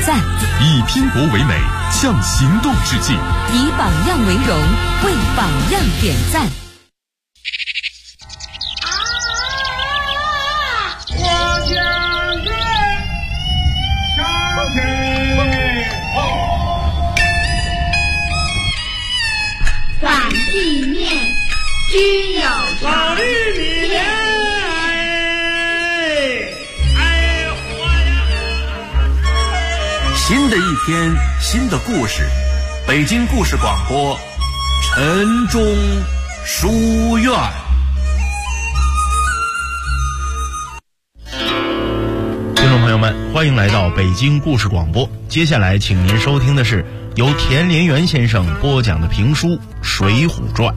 赞， 以拼搏为美，向行动致敬， 以榜样为荣，为榜样点赞。 我将军上阵， 反地面，均有法律里面， 新的一天，新的故事，北京故事广播，晨钟书院。 听众朋友们，欢迎来到北京故事广播。接下来，请您收听的是由田连元先生播讲的评书《水浒传》。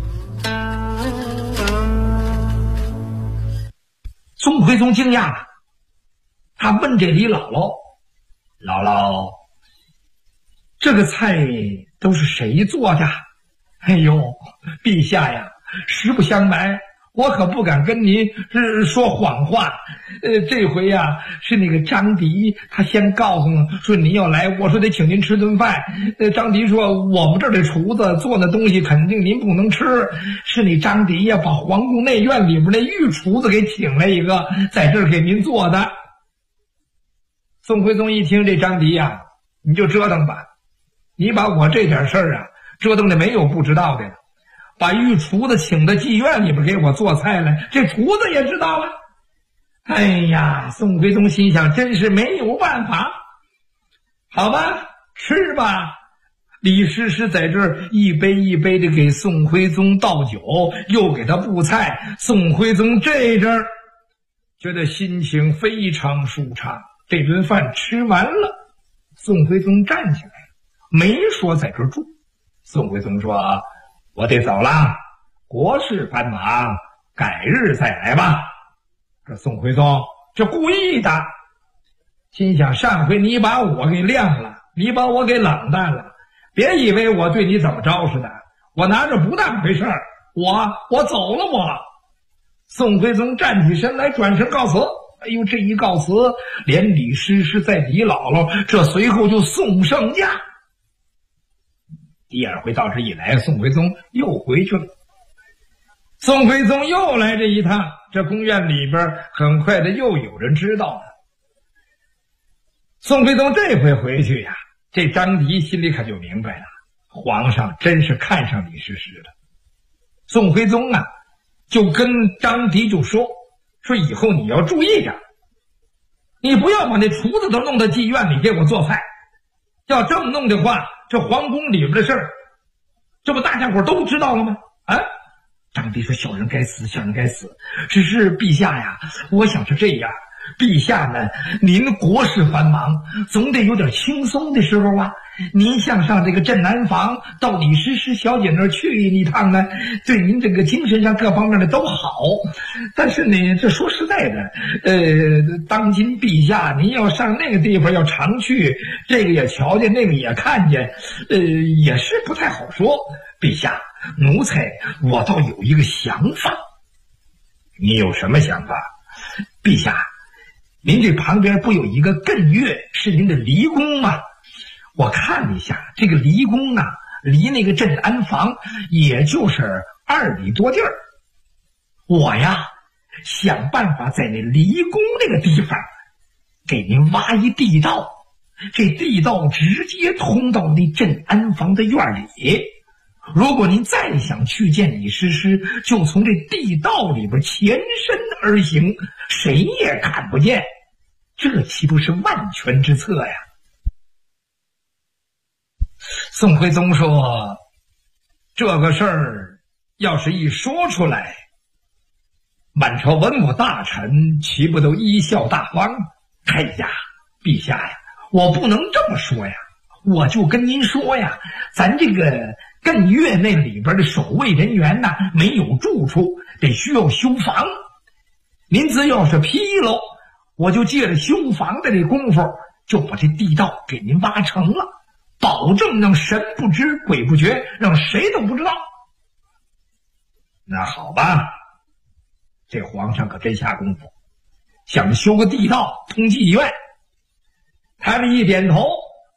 宋徽宗惊讶了，他问这李姥姥：“姥姥，这个菜都是谁做的？”“哎呦，陛下呀，实不相瞒，我可不敢跟您说谎话。这回呀，是那个张迪，他先告诉我说您要来，我说得请您吃顿饭。张迪说我们这儿的厨子做那东西肯定您不能吃，是那张迪呀把皇宫内院里边那御厨子给请来一个，在这儿给您做的。”宋徽宗一听这张迪呀，你就折腾吧，你把我这点事儿啊折腾的没有不知道的了。把御厨子请到妓院里边给我做菜来，这厨子也知道了。哎呀，宋徽宗心想，真是没有办法。好吧，吃吧。李师师在这儿一杯一杯的给宋徽宗倒酒，又给他布菜。宋徽宗这阵儿觉得心情非常舒畅。这顿饭吃完了，宋徽宗站起来，没说在这儿住。宋徽宗说：“我得走了，国事繁忙，改日再来吧。”这宋徽宗这故意的，心想上回你把我给晾了，你把我给冷淡了，别以为我对你怎么着似的，我拿着不当回事儿，我走了我。宋徽宗站起身来，转身告辞。哎呦，这一告辞，连李师师在李姥姥，这随后就送圣驾。第二回到这一来，宋徽宗又回去了。宋徽宗又来这一趟，这宫院里边很快的又有人知道了。宋徽宗这回回去呀，这张迪心里可就明白了，皇上真是看上李师师了。宋徽宗啊，就跟张迪就说以后你要注意点，你不要把那厨子都弄到妓院里给我做菜，要这么弄的话，这皇宫里边的事儿，这不大家伙都知道了吗？啊！张迪说：“小人该死，小人该死。只是陛下呀，我想是这样，陛下呢，您国事繁忙，总得有点轻松的时候啊。您像上这个镇南房到李师师小姐那儿去一趟呢，对您这个精神上各方面的都好。但是呢，这说实在的，当今陛下您要上那个地方要常去，这个也瞧见，那个也看见，也是不太好说。陛下，奴才我倒有一个想法。”“你有什么想法？”“陛下，您这旁边不有一个艮岳是您的离宫吗？我看一下，这个离宫啊，离那个镇安房也就是2里多地儿。我呀，想办法在那离宫那个地方给您挖一地道，这地道直接通到那镇安房的院里。如果您再想去见李师师，就从这地道里边前身而行，谁也看不见，这岂不是万全之策呀？”宋徽宗说：“这个事儿要是一说出来，满朝文武大臣岂不都贻笑大方？哎呀，陛下呀，我不能这么说呀，我就跟您说呀，咱这个艮岳那里边的守卫人员呢，没有住处，得需要修房。您只要是批了，我就借着修房的这功夫，就把这地道给您挖成了，保证让神不知鬼不觉，让谁都不知道。”“那好吧，这皇上可真下功夫，想修个地道通妓院。”他这一点头，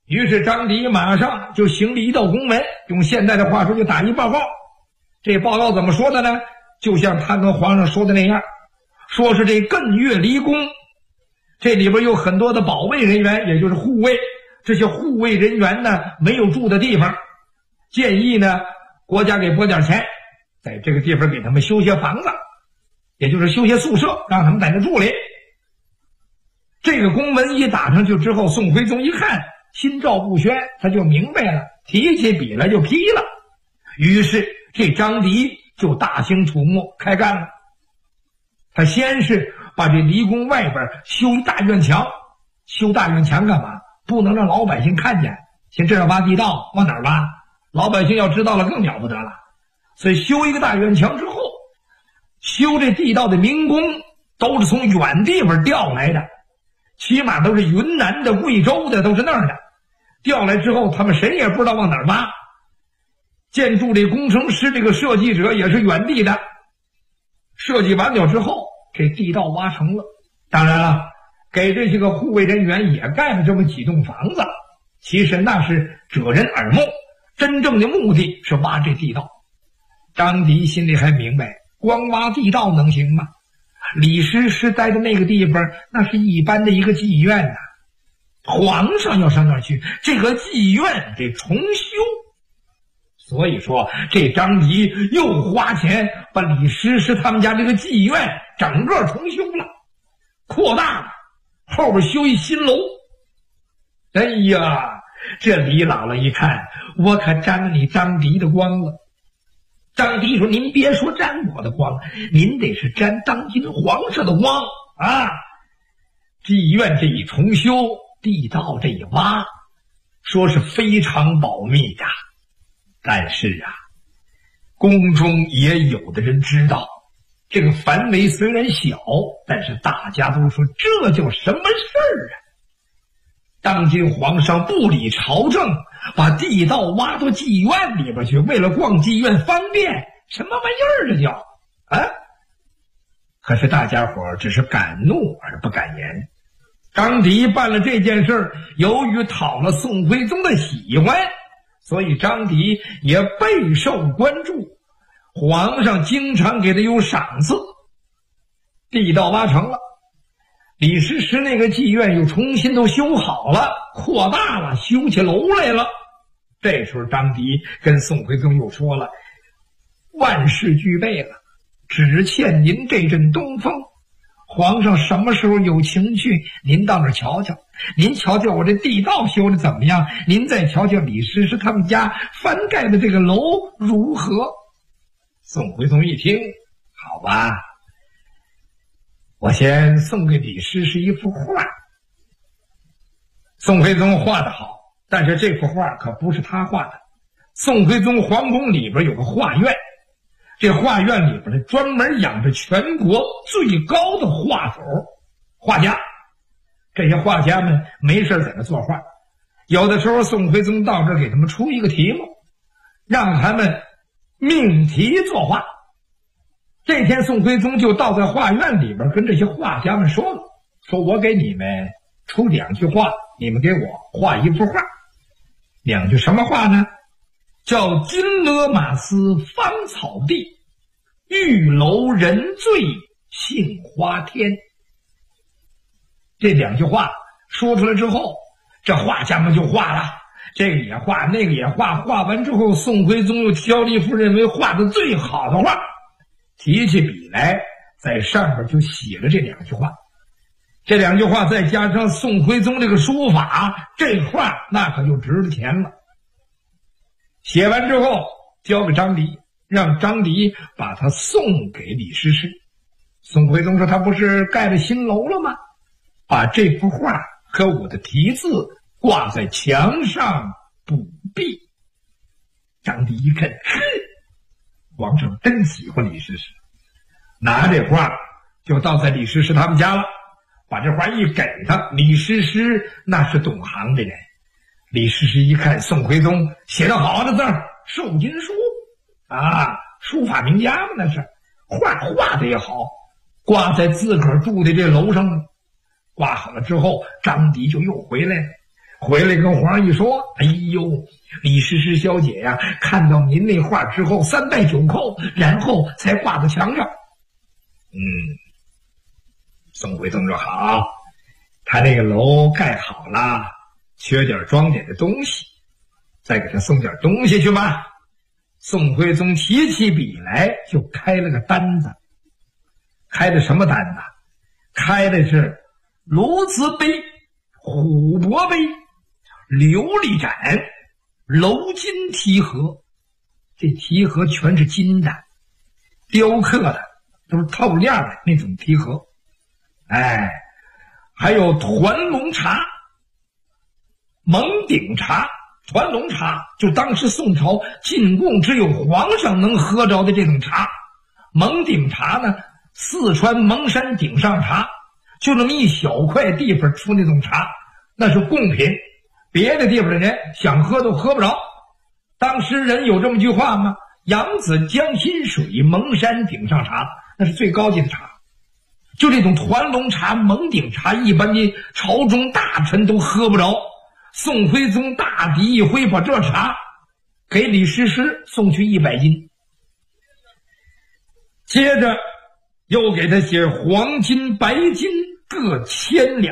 于是张迪马上就行了一道公文，用现在的话说就打一报告。这报告怎么说的呢？就像他跟皇上说的那样，说是这艮岳离宫，这里边有很多的保卫人员，也就是护卫。这些护卫人员呢，没有住的地方，建议呢国家给拨点钱，在这个地方给他们修些房子，也就是修些宿舍，让他们在那住里。这个公文一打上去之后，宋徽宗一看，心照不宣，他就明白了，提起笔来就批了。于是这张迪就大兴土木开干了。他先是把这离宫外边修一大院墙，修大院墙干嘛？不能让老百姓看见，先这样挖地道，往哪儿挖？老百姓要知道了更了不得了。所以修一个大院墙之后，修这地道的民工都是从远地方调来的，起码都是云南的、贵州的，都是那儿的。调来之后，他们谁也不知道往哪儿挖。建筑这工程师这个设计者也是远地的，设计完了之后，这地道挖成了。当然了，给这些个护卫人员也盖了这么几栋房子，其实那是遮人耳目，真正的目的是挖这地道。张迪心里还明白，光挖地道能行吗？李师师待的那个地方，那是一般的一个妓院呐，皇上要上那儿去，这个妓院得重修。所以说，这张迪又花钱把李师师他们家这个妓院整个重修了，扩大了，后边修一新楼。哎呀，这李姥姥一看，我可沾了你张迪的光了。张迪说：“您别说沾我的光，您得是沾当今皇上的光啊！妓院这一重修，地道这一挖，说是非常保密呀。但是啊，宫中也有的人知道，这个范围虽然小，但是大家都说这叫什么事儿啊？当今皇上不理朝政，把地道挖到妓院里边去，为了逛妓院方便，什么玩意儿这叫啊？可是大家伙只是敢怒而不敢言。张迪办了这件事，由于讨了宋徽宗的喜欢，所以张迪也备受关注，皇上经常给他有赏赐。地道挖成了，李师师那个妓院又重新都修好了，扩大了，修起楼来了。这时候张迪跟宋徽宗又说了，万事俱备了，只欠您这阵东风。皇上什么时候有情去，您到那儿瞧瞧，您瞧瞧我这地道修的怎么样，您再瞧瞧李师师他们家翻盖的这个楼如何。宋徽宗一听，好吧，我先送给李师师一幅画。宋徽宗画得好，但是这幅画可不是他画的。宋徽宗皇宫里边有个画院，这画院里边呢专门养着全国最高的画手画家，这些画家们没事在那作画，有的时候宋徽宗到这儿给他们出一个题目，让他们命题作画。这天宋徽宗就倒在画院里边跟这些画家们说了，说我给你们出2句话，你们给我画一幅画。2句什么话呢？叫金勒马斯芳草地，玉楼人醉杏花天。这2句话说出来之后，这画家们就画了，这个也画，那个也画。画完之后，宋徽宗又挑了一幅认为画的最好的画，提起笔来，在上边就写了这2句话。这2句话再加上宋徽宗这个书法，这画那可就值了钱了。写完之后交给张迪，让张迪把它送给李师师。宋徽宗说他不是盖了新楼了吗？把这幅画和我的题字挂在墙上补壁。张迪一看，皇上真喜欢李师师，拿这画就倒在李师师他们家了，把这画一给他。李师师那是懂行的人，李师师一看宋徽宗写得好的字儿，瘦金书啊，书法名家嘛，那是画的也好，挂在自个儿住的这楼上了。挂好了之后，张迪就又回来了， 回来跟皇上一说，哎呦，李师师小姐呀，看到您那画之后3拜9叩，然后才挂到墙上。宋徽宗说好，他那个楼盖好了，缺点装点的东西，再给他送点东西去吧。宋徽宗提起笔来就开了个单子，开的什么单子？开的是鸬鹚杯、琥珀杯、琉璃盏、镂金题盒，这题盒全是金的，雕刻的，都是透亮的那种题盒。还有团龙茶、蒙顶茶。团龙茶就当时宋朝进贡只有皇上能喝着的这种茶。蒙顶茶呢，四川蒙山顶上茶，就那么一小块地方出那种茶，那是贡品，别的地方的人想喝都喝不着。当时人有这么句话吗？扬子江心水，蒙山顶上茶，那是最高级的茶。就这种团龙茶、蒙顶茶，一般的朝中大臣都喝不着。宋徽宗大笔一挥，把这茶给李师师送去100斤，接着又给他写黄金、白金各1000两，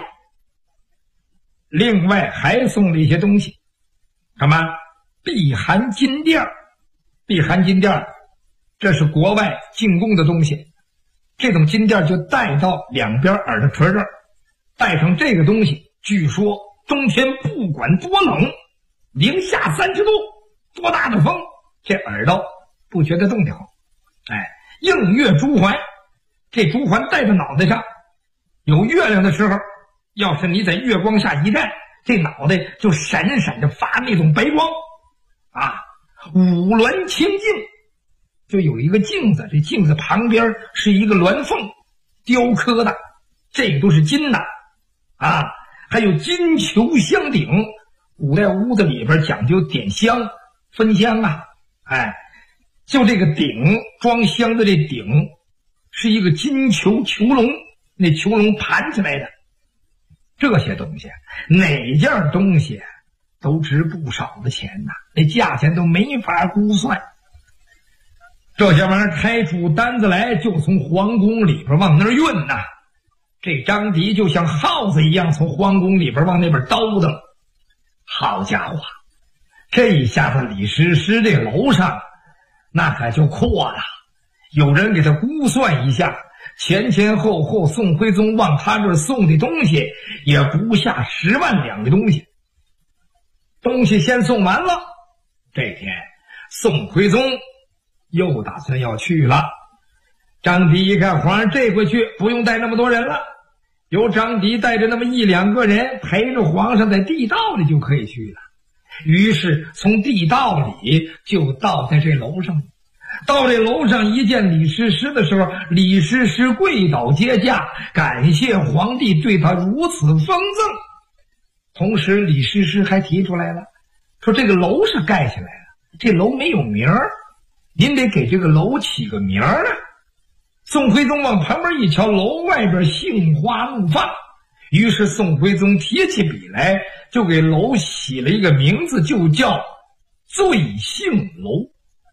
另外还送了一些东西，干嘛？避寒金垫儿。避寒金垫儿，这是国外进贡的东西，这种金垫就戴到两边耳朵垂这儿，戴上这个东西，据说冬天不管多冷，零下30度，多大的风，这耳朵不觉得冻得慌。映月珠环，这珠环戴在脑袋上，有月亮的时候，要是你在月光下一站，这脑袋就闪闪着发那种白光五鸾清镜，就有一个镜子，这镜子旁边是一个鸾凤雕刻的，这个都是金的还有金球香鼎，古代屋子里边讲究点香分香就这个鼎，装香的这鼎是一个金球龙，那球龙盘起来的。这些东西哪件东西都值不少的钱呐，那价钱都没法估算。这些玩意儿开出单子来，就从皇宫里边往那儿运呐。这张迪就像耗子一样从皇宫里边往那边叨叨。好家伙，这一下子李师师这楼上那可就阔了。有人给他估算一下，前后宋徽宗往他这儿送的东西也不下10万两的东西。东西先送完了，这天宋徽宗又打算要去了。张迪一看皇上这回去不用带那么多人了，由张迪带着那么1、2个人陪着皇上在地道里就可以去了。于是从地道里就到在这楼上。到这楼上一见李师师的时候，李师师跪倒接驾，感谢皇帝对他如此封赠。同时李师师还提出来了，说这个楼是盖起来了，这楼没有名儿，您得给这个楼起个名儿啊。宋徽宗往旁边一瞧，楼外边杏花怒放，于是宋徽宗提起笔来，就给楼起了一个名字，就叫醉杏楼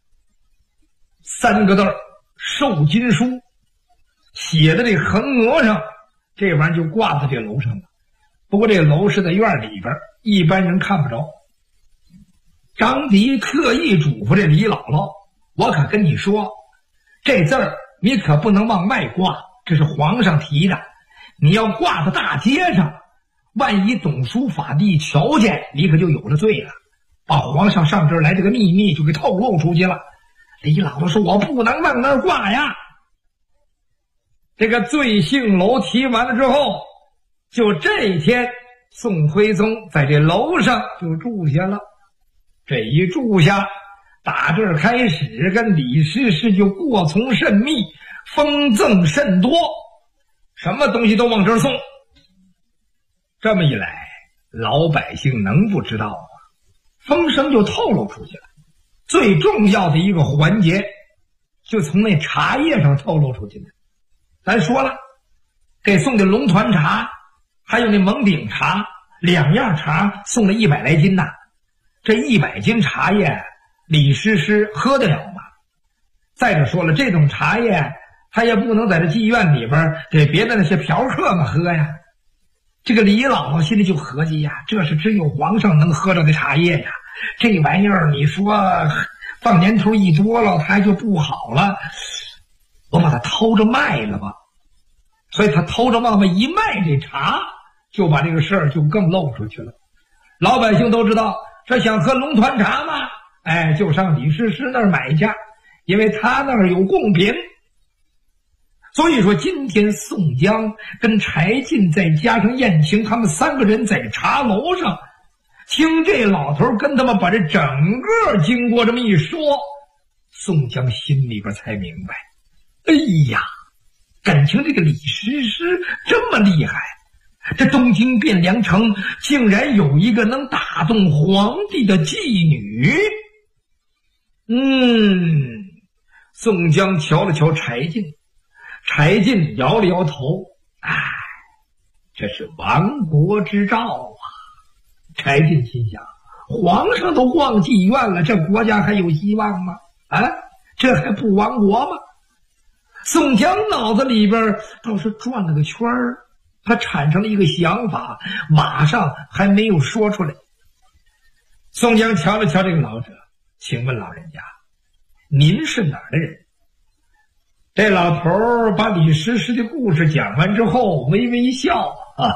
，3个字，瘦金书，写的这横额上，这玩意儿就挂在这楼上了。不过这楼是在院里边，一般人看不着。张迪特意嘱咐这李姥姥，我可跟你说，这字儿你可不能往外挂，这是皇上提的，你要挂到大街上，万一董书法帝瞧见，你可就有了罪了，把皇上上这儿来这个秘密就给透露出去了。李姥姥说，我不能往那儿挂呀。这个醉杏楼提完了之后，就这一天宋徽宗在这楼上就住下了。这一住下，打这儿开始跟李师师就过从甚密，封赠甚多，什么东西都往这儿送。这么一来，老百姓能不知道吗？风声就透露出去了。最重要的一个环节就从那茶叶上透露出去的。咱说了，给送的龙团茶，还有那蒙顶茶、 2样茶送了100来斤呐。这100斤茶叶，李师师喝得了吗？再者说了，这种茶叶他也不能在这妓院里边给别的那些嫖客们喝呀。这个李姥姥心里就合计呀，这是只有皇上能喝着的茶叶呀，这玩意儿你说放年头一多了，它就不好了，我把它偷着卖了吧。所以他偷着往外一卖这茶，就把这个事儿就更露出去了。老百姓都知道，这想喝龙团茶嘛，就上李师师那儿买去，因为他那儿有贡品。所以说今天宋江跟柴进再加上燕青他们3个人在茶楼上听这老头跟他们把这整个经过这么一说，宋江心里边才明白，哎呀，感情这个李师师这么厉害，这东京汴梁城竟然有一个能打动皇帝的妓女。宋江瞧了瞧柴进，柴进摇了摇头，这是亡国之兆啊。柴进心想，皇上都逛妓院了，这国家还有希望吗？这还不亡国吗？宋江脑子里边倒是转了个圈儿，他产生了一个想法，马上还没有说出来。宋江瞧了瞧这个老者，请问老人家，您是哪儿的人？这老头把李师师的故事讲完之后微微一笑，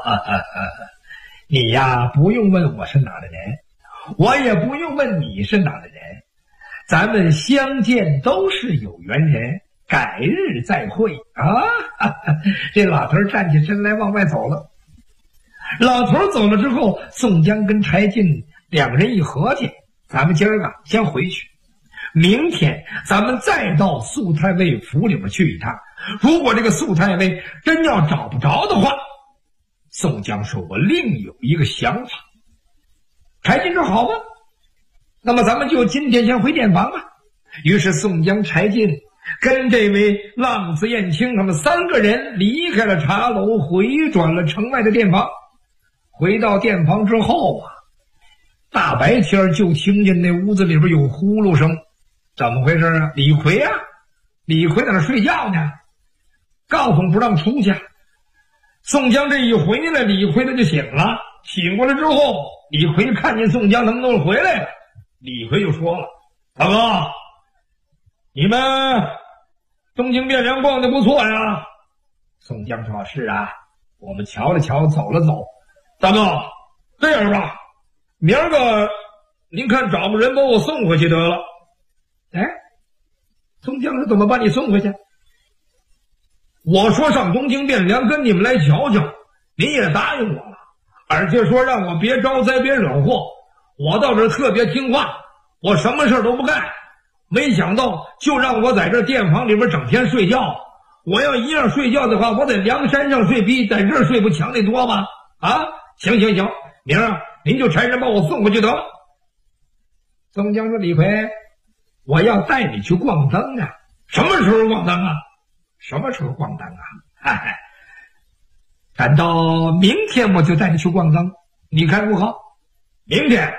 你呀不用问我是哪儿的人，我也不用问你是哪儿的人，咱们相见都是有缘人，改日再会啊！这老头站起身来往外走了。老头走了之后，宋江跟柴进2个人一合计，咱们今儿个先回去，明天咱们再到肃太尉府里边去一趟。如果这个肃太尉真要找不着的话，宋江说我另有一个想法。柴进说好吧，那么咱们就今天先回店房吧。于是宋江、柴进跟这位浪子燕青他们3个人离开了茶楼，回转了城外的店房。回到店房之后大白天就听见那屋子里边有呼噜声，怎么回事啊？李逵李逵在那睡觉呢，告诉不让出去。宋江这一回来，李逵他就醒了，醒过来之后，李逵看见宋江能不能回来了，李逵就说了，大哥，你们东京汴梁逛得不错呀。宋江说是啊，我们瞧了瞧，走了走。大哥，这样吧，明儿个您看找个人把我送回去得了。宋江说怎么把你送回去？我说上东京汴梁跟你们来瞧瞧，您也答应我了，而且说让我别招灾别惹祸，我到这儿特别听话，我什么事都不干。没想到就让我在这店房里边整天睡觉，我要一样睡觉的话，我在梁山上睡比在这儿睡不强得多吗？行，明儿您就差人把我送回去得了。宋江说李逵，我要带你去逛灯啊。什么时候逛灯啊？什么时候逛灯啊？赶到明天我就带你去逛灯，你看如何？明天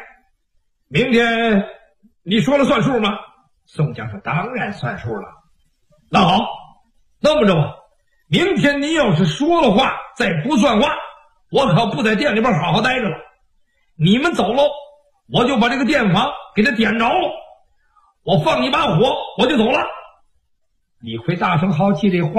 你说了算数吗？宋江说当然算数了。那好，那么着吧，明天您要是说了话再不算话，我可不在店里边好好待着了。你们走喽，我就把这个店房给它点着了，我放一把火我就走了。李逵大声好气，这话